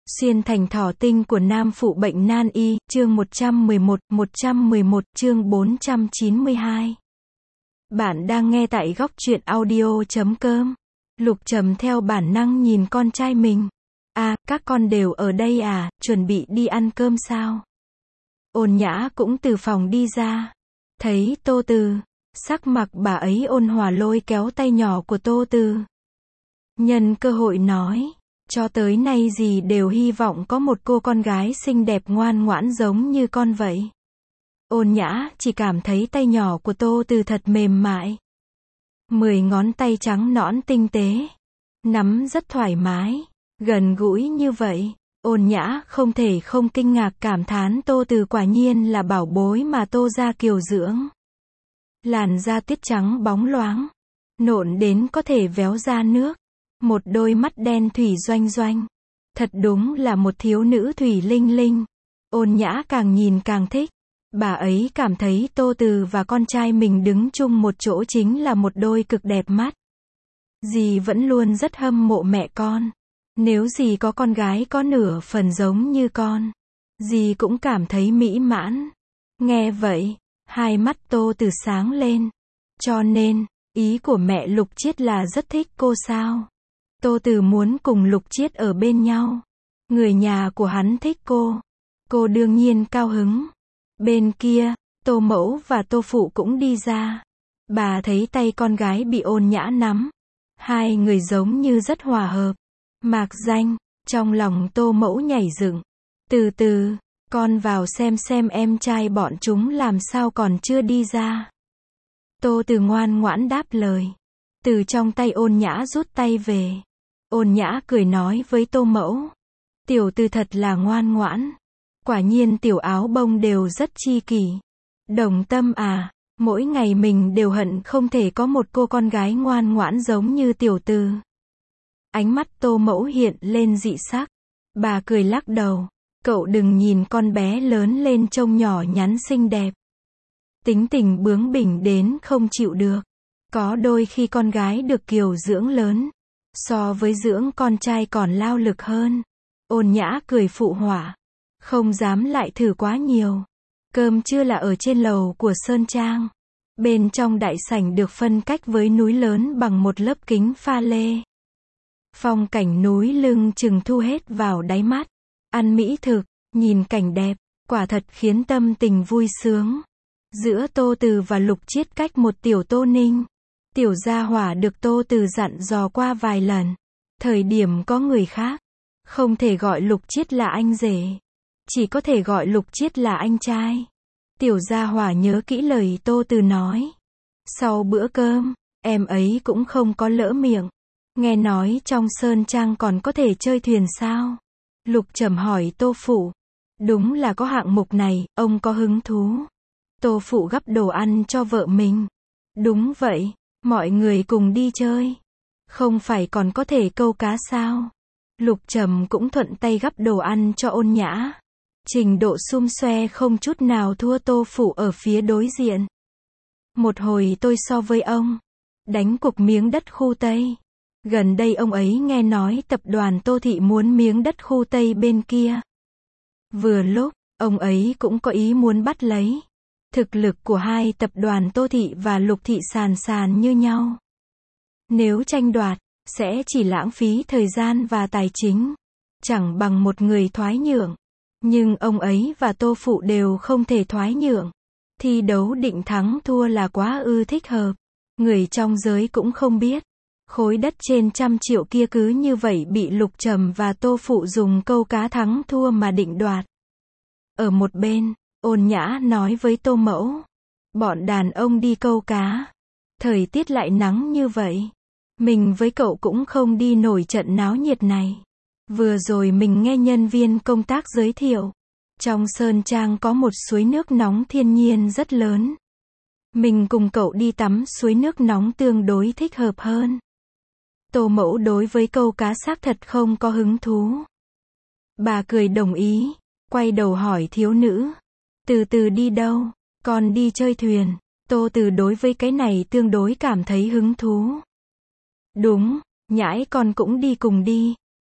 Xuyên thành thỏ tinh của nam phụ bệnh nan y, chương 111, chương 492. Bạn đang nghe tại góc truyện audio.com. Lục Trầm theo bản năng nhìn con trai mình. À, các con đều ở đây à, chuẩn bị đi ăn cơm sao? Ôn Nhã cũng từ phòng đi ra. Thấy Tô Từ, sắc mặt bà ấy ôn hòa lôi kéo tay nhỏ của Tô Từ. Nhân cơ hội nói. Cho tới nay dì đều hy vọng có một cô con gái xinh đẹp ngoan ngoãn giống như con vậy. Ôn Nhã chỉ cảm thấy tay nhỏ của Tô Từ thật mềm mại. 10 ngón tay trắng nõn tinh tế. Nắm rất thoải mái. Gần gũi như vậy. Ôn Nhã không thể không kinh ngạc cảm thán Tô Từ quả nhiên là bảo bối mà Tô gia kiều dưỡng. Làn da tuyết trắng bóng loáng. Nộn đến có thể véo ra nước. Một đôi mắt đen thủy doanh doanh. Thật đúng là một thiếu nữ thủy linh linh. Ôn Nhã càng nhìn càng thích. Bà ấy cảm thấy Tô Từ và con trai mình đứng chung một chỗ chính là một đôi cực đẹp mắt. Dì vẫn luôn rất hâm mộ mẹ con. Nếu dì có con gái có nửa phần giống như con, dì cũng cảm thấy mỹ mãn. Nghe vậy, hai mắt Tô Từ sáng lên. Cho nên, ý của mẹ Lục Chiết là rất thích cô sao? Tô Từ muốn cùng Lục Chiết ở bên nhau. Người nhà của hắn thích cô. Cô đương nhiên cao hứng. Bên kia, Tô Mẫu và Tô Phụ cũng đi ra. Bà thấy tay con gái bị Ôn Nhã nắm. Hai người giống như rất hòa hợp. Mạc danh, trong lòng Tô Mẫu nhảy dựng. Từ từ, con vào xem em trai bọn chúng làm sao còn chưa đi ra. Tô Từ ngoan ngoãn đáp lời. Từ trong tay Ôn Nhã rút tay về. Ôn Nhã cười nói với Tô Mẫu. Tiểu Từ thật là ngoan ngoãn. Quả nhiên tiểu áo bông đều rất chi kỷ. Đồng Tâm à, mỗi ngày mình đều hận không thể có một cô con gái ngoan ngoãn giống như tiểu Từ. Ánh mắt Tô Mẫu hiện lên dị sắc. Bà cười lắc đầu. Cậu đừng nhìn con bé lớn lên trông nhỏ nhắn xinh đẹp. Tính tình bướng bỉnh đến không chịu được. Có đôi khi con gái được kiều dưỡng lớn, so với dưỡng con trai còn lao lực hơn. Ôn Nhã cười phụ họa. Không dám lại thử quá nhiều. Cơm trưa là ở trên lầu của Sơn Trang. Bên trong đại sảnh được phân cách với núi lớn bằng một lớp kính pha lê. Phong cảnh núi lưng chừng thu hết vào đáy mắt. Ăn mỹ thực, nhìn cảnh đẹp, quả thật khiến tâm tình vui sướng. Giữa Tô Từ và Lục Chiết cách một tiểu Tô Ninh. Tiểu gia hỏa được Tô Từ dặn dò qua vài lần. Thời điểm có người khác, không thể gọi Lục Chiết là anh rể. Chỉ có thể gọi Lục Chiết là anh trai. Tiểu gia hỏa nhớ kỹ lời Tô Từ nói. Sau bữa cơm, em ấy cũng không có lỡ miệng. Nghe nói trong Sơn Trang còn có thể chơi thuyền sao? Lục Trầm hỏi Tô Phụ. Đúng là có hạng mục này, ông có hứng thú. Tô Phụ gắp đồ ăn cho vợ mình. Đúng vậy, mọi người cùng đi chơi. Không phải còn có thể câu cá sao? Lục Trầm cũng thuận tay gắp đồ ăn cho Ôn Nhã. Trình độ xum xoe không chút nào thua Tô Phụ ở phía đối diện. Một hồi tôi so với ông. Đánh cục miếng đất khu Tây. Gần đây ông ấy nghe nói tập đoàn Tô Thị muốn miếng đất khu Tây bên kia. Vừa lúc, ông ấy cũng có ý muốn bắt lấy. Thực lực của hai tập đoàn Tô Thị và Lục Thị sàn sàn như nhau. Nếu tranh đoạt, sẽ chỉ lãng phí thời gian và tài chính. Chẳng bằng một người thoái nhượng. Nhưng ông ấy và Tô Phụ đều không thể thoái nhượng. Thi đấu định thắng thua là quá thích hợp. Người trong giới cũng không biết. Khối đất trên 100 triệu kia cứ như vậy bị Lục Trầm và Tô Phụ dùng câu cá thắng thua mà định đoạt. Ở một bên, Ôn Nhã nói với Tô Mẫu. Bọn đàn ông đi câu cá. Thời tiết lại nắng như vậy. Mình với cậu cũng không đi nổi trận náo nhiệt này. Vừa rồi mình nghe nhân viên công tác giới thiệu. Trong Sơn Trang có một suối nước nóng thiên nhiên rất lớn. Mình cùng cậu đi tắm suối nước nóng tương đối thích hợp hơn. Tô Mẫu đối với câu cá xác thật không có hứng thú. Bà cười đồng ý, quay đầu hỏi thiếu nữ. Từ từ đi đâu? Con đi chơi thuyền. Tô Từ đối với cái này tương đối cảm thấy hứng thú. Đúng, Nhãi con cũng đi cùng đi.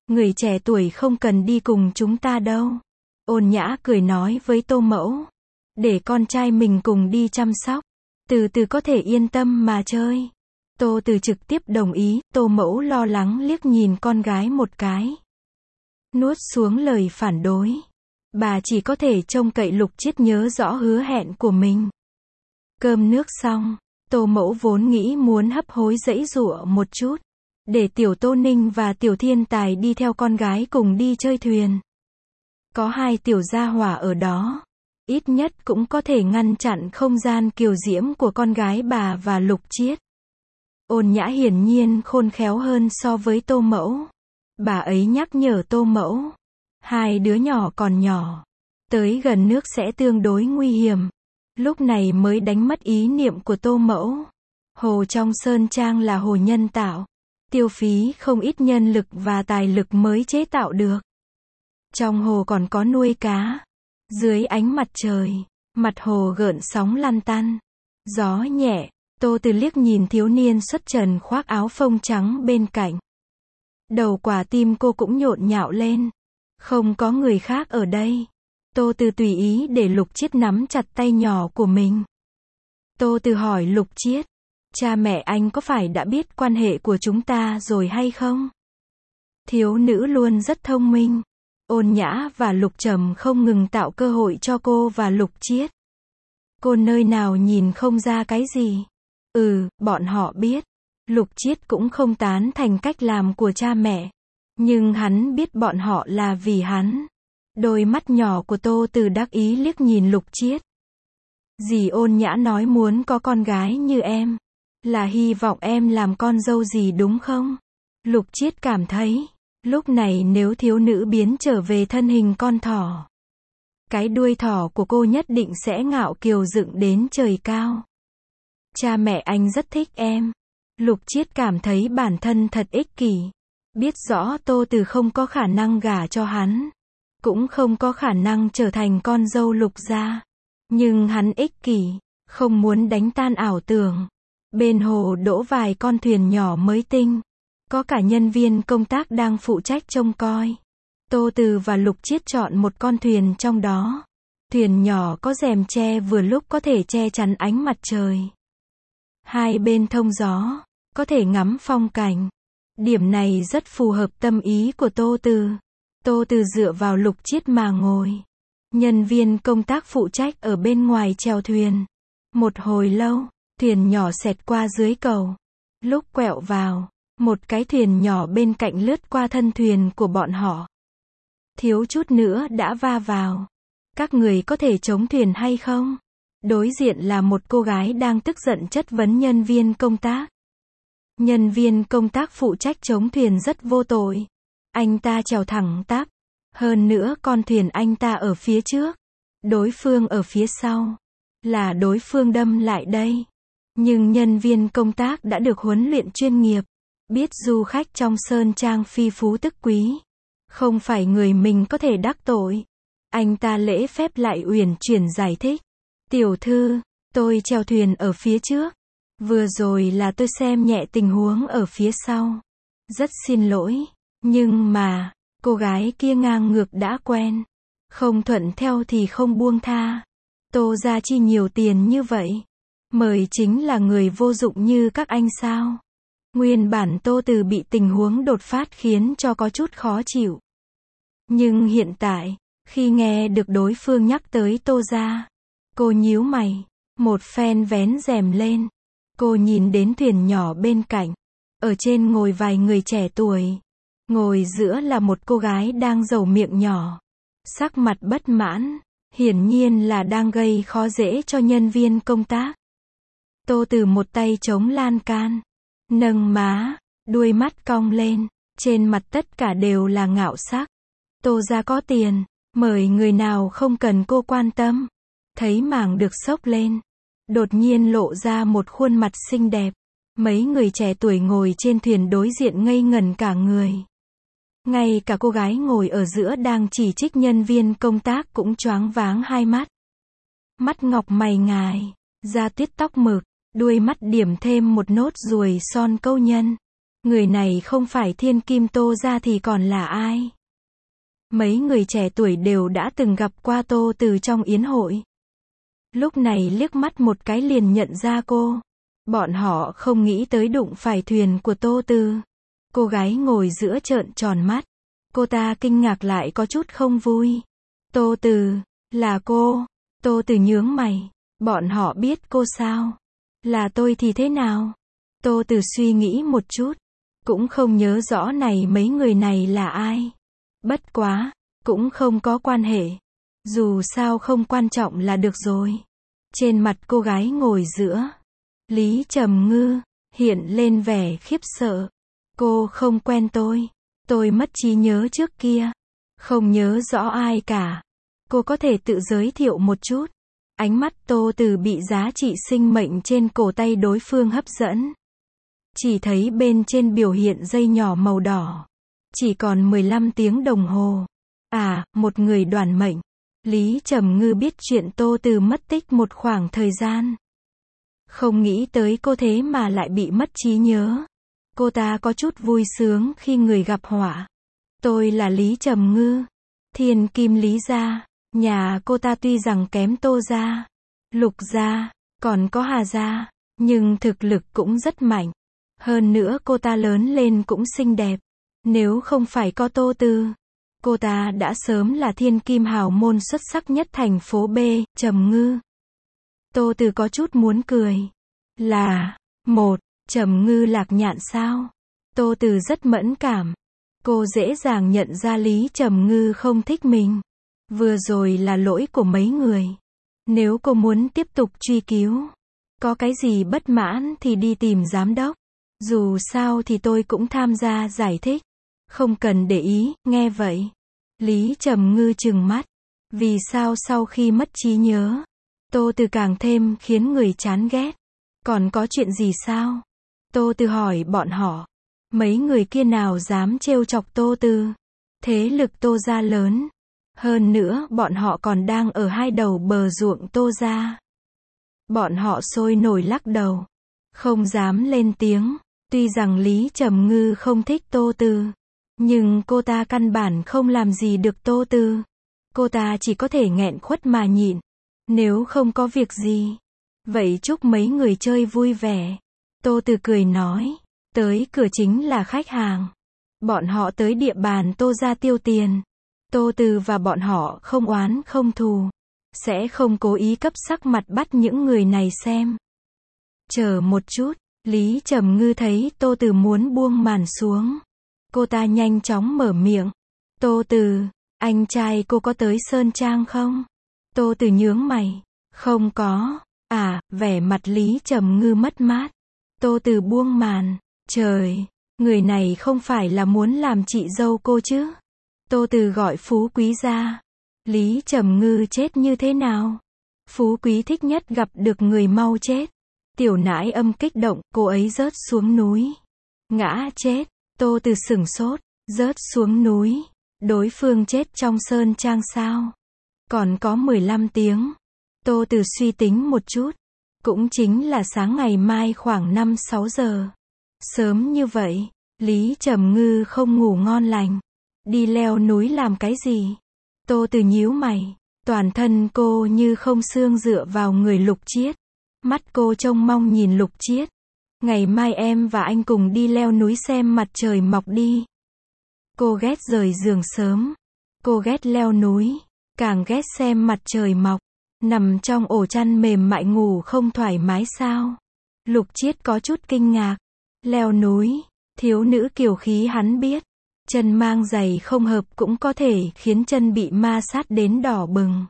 Người trẻ tuổi không cần đi cùng chúng ta đâu. Ôn Nhã cười nói với Tô Mẫu. Để con trai mình cùng đi chăm sóc. Từ từ có thể yên tâm mà chơi. Tô Từ trực tiếp đồng ý, Tô Mẫu lo lắng liếc nhìn con gái một cái. Nuốt xuống lời phản đối. Bà chỉ có thể trông cậy Lục Chiết nhớ rõ hứa hẹn của mình. Cơm nước xong, Tô Mẫu vốn nghĩ muốn hấp hối giãy giụa một chút. Để tiểu Tô Ninh và tiểu Thiên Tài đi theo con gái cùng đi chơi thuyền. Có hai tiểu gia hỏa ở đó. Ít nhất cũng có thể ngăn chặn không gian kiều diễm của con gái bà và Lục Chiết. Ôn Nhã hiển nhiên khôn khéo hơn so với Tô Mẫu. Bà ấy nhắc nhở Tô Mẫu. Hai đứa nhỏ còn nhỏ. Tới gần nước sẽ tương đối nguy hiểm. Lúc này mới đánh mất ý niệm của Tô Mẫu. Hồ trong Sơn Trang là hồ nhân tạo. Tiêu phí không ít nhân lực và tài lực mới chế tạo được. Trong hồ còn có nuôi cá. Dưới ánh mặt trời, mặt hồ gợn sóng lăn tăn. Gió nhẹ, Tô Từ liếc nhìn thiếu niên xuất trần khoác áo phông trắng bên cạnh. Đầu quả tim cô cũng nhộn nhạo lên. Không có người khác ở đây. Tô Từ tùy ý để Lục Chiết nắm chặt tay nhỏ của mình. Tô Từ hỏi Lục Chiết. Cha mẹ anh có phải đã biết quan hệ của chúng ta rồi hay không? Thiếu nữ luôn rất thông minh. Ôn Nhã và Lục Trầm không ngừng tạo cơ hội cho cô và Lục Chiết. Cô nơi nào nhìn không ra cái gì? Bọn họ biết. Lục Chiết cũng không tán thành cách làm của cha mẹ. Nhưng hắn biết bọn họ là vì hắn. Đôi mắt nhỏ của Tô Từ đắc ý liếc nhìn Lục Chiết. Dì Ôn Nhã nói muốn có con gái như em. Là hy vọng em làm con dâu gì đúng không? Lục Chiết cảm thấy. Lúc này nếu thiếu nữ biến trở về thân hình con thỏ. Cái đuôi thỏ của cô nhất định sẽ ngạo kiều dựng đến trời cao. Cha mẹ anh rất thích em. Lục Chiết cảm thấy bản thân thật ích kỷ. Biết rõ Tô Từ không có khả năng gả cho hắn. Cũng không có khả năng trở thành con dâu Lục gia. Nhưng hắn ích kỷ, không muốn đánh tan ảo tưởng. Bên hồ đỗ vài con thuyền nhỏ mới tinh. Có cả nhân viên công tác đang phụ trách trông coi. Tô Từ và Lục Chiết chọn một con thuyền trong đó. Thuyền nhỏ có rèm che vừa lúc có thể che chắn ánh mặt trời. Hai bên thông gió, có thể ngắm phong cảnh. Điểm này rất phù hợp tâm ý của Tô Từ. Tô Từ dựa vào Lục Chiết mà ngồi. Nhân viên công tác phụ trách ở bên ngoài chèo thuyền. Một hồi lâu, thuyền nhỏ xẹt qua dưới cầu. Lúc quẹo vào, một cái thuyền nhỏ bên cạnh lướt qua thân thuyền của bọn họ. Thiếu chút nữa đã va vào. Các người có thể chống thuyền hay không? Đối diện là một cô gái đang tức giận chất vấn nhân viên công tác. Nhân viên công tác phụ trách chống thuyền rất vô tội. Anh ta chèo thẳng tắp. Hơn nữa con thuyền anh ta ở phía trước. Đối phương ở phía sau. Là đối phương đâm lại đây. Nhưng nhân viên công tác đã được huấn luyện chuyên nghiệp. Biết du khách trong Sơn Trang phi phú tức quý. Không phải người mình có thể đắc tội. Anh ta lễ phép lại uyển chuyển giải thích. Tiểu thư, tôi chèo thuyền ở phía trước. Vừa rồi là tôi xem nhẹ tình huống ở phía sau. Rất xin lỗi. Nhưng mà, cô gái kia ngang ngược đã quen. Không thuận theo thì không buông tha. Tô gia chi nhiều tiền như vậy. Mời chính là người vô dụng như các anh sao? Nguyên bản Tô Từ bị tình huống đột phát khiến cho có chút khó chịu. Nhưng hiện tại, khi nghe được đối phương nhắc tới Tô gia, cô nhíu mày, một phen vén rèm lên. Cô nhìn đến thuyền nhỏ bên cạnh. Ở trên ngồi vài người trẻ tuổi. Ngồi giữa là một cô gái đang dầu miệng nhỏ. Sắc mặt bất mãn. Hiển nhiên là đang gây khó dễ cho nhân viên công tác. Tô Từ một tay chống lan can. Nâng má. Đuôi mắt cong lên. Trên mặt tất cả đều là ngạo sắc. Tô gia có tiền. Mời người nào không cần cô quan tâm. Thấy mảng được xốc lên. Đột nhiên lộ ra một khuôn mặt xinh đẹp. Mấy người trẻ tuổi ngồi trên thuyền đối diện ngây ngẩn cả người. Ngay cả cô gái ngồi ở giữa đang chỉ trích nhân viên công tác cũng choáng váng hai mắt. Mắt ngọc mày ngài, da tuyết tóc mực, đuôi mắt điểm thêm một nốt ruồi son câu nhân. Người này không phải thiên kim Tô gia thì còn là ai? Mấy người trẻ tuổi đều đã từng gặp qua Tô Từ trong yến hội. Lúc này liếc mắt một cái liền nhận ra cô. Bọn họ không nghĩ tới đụng phải thuyền của Tô Từ. Cô gái ngồi giữa trợn tròn mắt. Cô ta kinh ngạc lại có chút không vui. Tô Từ, là cô. Tô Từ nhướng mày. Bọn họ biết cô sao? Là tôi thì thế nào? Tô Từ suy nghĩ một chút. Cũng không nhớ rõ này mấy người này là ai. Bất quá, cũng không có quan hệ. Dù sao không quan trọng là được rồi. Trên mặt cô gái ngồi giữa, Lý Trầm Ngư, hiện lên vẻ khiếp sợ. Cô không quen tôi mất trí nhớ trước kia. Không nhớ rõ ai cả. Cô có thể tự giới thiệu một chút. Ánh mắt Tô Từ bị giá trị sinh mệnh trên cổ tay đối phương hấp dẫn. Chỉ thấy bên trên biểu hiện dây nhỏ màu đỏ. Chỉ còn 15 tiếng đồng hồ. À, một người đoản mệnh. Lý Trầm Ngư biết chuyện Tô Từ mất tích một khoảng thời gian. Không nghĩ tới cô thế mà lại bị mất trí nhớ. Cô ta có chút vui sướng khi người gặp họa. Tôi là Lý Trầm Ngư. Thiên kim Lý gia. Nhà cô ta tuy rằng kém Tô gia, Lục gia, còn có Hà gia, nhưng thực lực cũng rất mạnh. Hơn nữa cô ta lớn lên cũng xinh đẹp. Nếu không phải có Tô Từ, cô ta đã sớm là thiên kim hào môn xuất sắc nhất thành phố B, Trầm Ngư. Tô Từ có chút muốn cười. Là, Trầm Ngư Lạc Nhạn sao? Tô Từ rất mẫn cảm. Cô dễ dàng nhận ra Lý Trầm Ngư không thích mình. Vừa rồi là lỗi của mấy người. Nếu cô muốn tiếp tục truy cứu, có cái gì bất mãn thì đi tìm giám đốc. Dù sao thì tôi cũng tham gia giải thích. Không cần để ý, nghe vậy. Lý Trầm Ngư trừng mắt. Vì sao sau khi mất trí nhớ, Tô Từ càng thêm khiến người chán ghét. Còn có chuyện gì sao? Tô Từ hỏi bọn họ. Mấy người kia nào dám trêu chọc Tô Từ? Thế lực Tô gia lớn. Hơn nữa bọn họ còn đang ở hai đầu bờ ruộng Tô gia. Bọn họ sôi nổi lắc đầu. Không dám lên tiếng. Tuy rằng Lý Trầm Ngư không thích Tô Từ, nhưng cô ta căn bản không làm gì được Tô Từ. Cô ta chỉ có thể nghẹn khuất mà nhịn. Nếu không có việc gì, vậy chúc mấy người chơi vui vẻ. Tô Từ cười nói. Tới cửa chính là khách hàng. Bọn họ tới địa bàn Tô gia tiêu tiền. Tô Từ và bọn họ không oán không thù. Sẽ không cố ý cấp sắc mặt bắt những người này xem. Chờ một chút. Lý Trầm Ngư thấy Tô Từ muốn buông màn xuống. Cô ta nhanh chóng mở miệng. Tô Từ, anh trai cô có tới Sơn Trang không? Tô Từ nhướng mày. Không có. À, vẻ mặt Lý Trầm Ngư mất mát. Tô Từ buông màn. Trời, người này không phải là muốn làm chị dâu cô chứ? Tô Từ gọi Phú Quý ra. Lý Trầm Ngư chết như thế nào? Phú Quý thích nhất gặp được người mau chết. Tiểu nãi âm kích động, cô ấy rớt xuống núi. Ngã chết. Tô Từ sửng sốt. Rớt xuống núi. Đối phương chết trong Sơn Trang sao? Còn có 15 tiếng. Tô Từ suy tính một chút. Cũng chính là sáng ngày mai khoảng 5-6 giờ. Sớm như vậy, Lý Trầm Ngư không ngủ ngon lành. Đi leo núi làm cái gì? Tô Từ nhíu mày. Toàn thân cô như không xương dựa vào người Lục Chiết. Mắt cô trông mong nhìn Lục Chiết. Ngày mai em và anh cùng đi leo núi xem mặt trời mọc đi. Cô ghét rời giường sớm. Cô ghét leo núi. Càng ghét xem mặt trời mọc. Nằm trong ổ chăn mềm mại ngủ không thoải mái sao? Lục Chiết có chút kinh ngạc. Leo núi, thiếu nữ kiều khí hắn biết. Chân mang giày không hợp cũng có thể khiến chân bị ma sát đến đỏ bừng.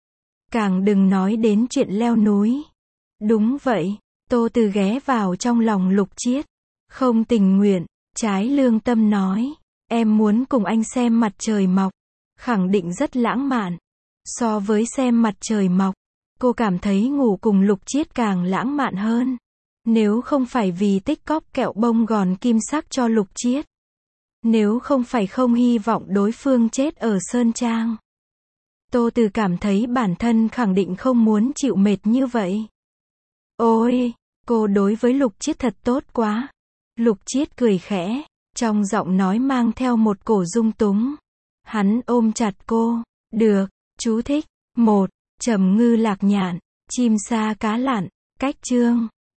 Càng đừng nói đến chuyện leo núi. Đúng vậy, Tô Từ ghé vào trong lòng Lục Chiết. Không tình nguyện, trái lương tâm nói. Em muốn cùng anh xem mặt trời mọc. Khẳng định rất lãng mạn. So với xem mặt trời mọc, cô cảm thấy ngủ cùng Lục Chiết càng lãng mạn hơn. Nếu không phải vì tích cóp kẹo bông gòn kim sắc cho Lục Chiết. Nếu không phải không hy vọng đối phương chết ở Sơn Trang. Tô Từ cảm thấy bản thân khẳng định không muốn chịu mệt như vậy. Ôi, cô đối với Lục Chiết thật tốt quá. Lục Chiết cười khẽ, trong giọng nói mang theo một cổ dung túng. Hắn ôm chặt cô. Được, chú thích. 1. Trầm ngư lạc nhạn, chim sa cá lặn. Cách chương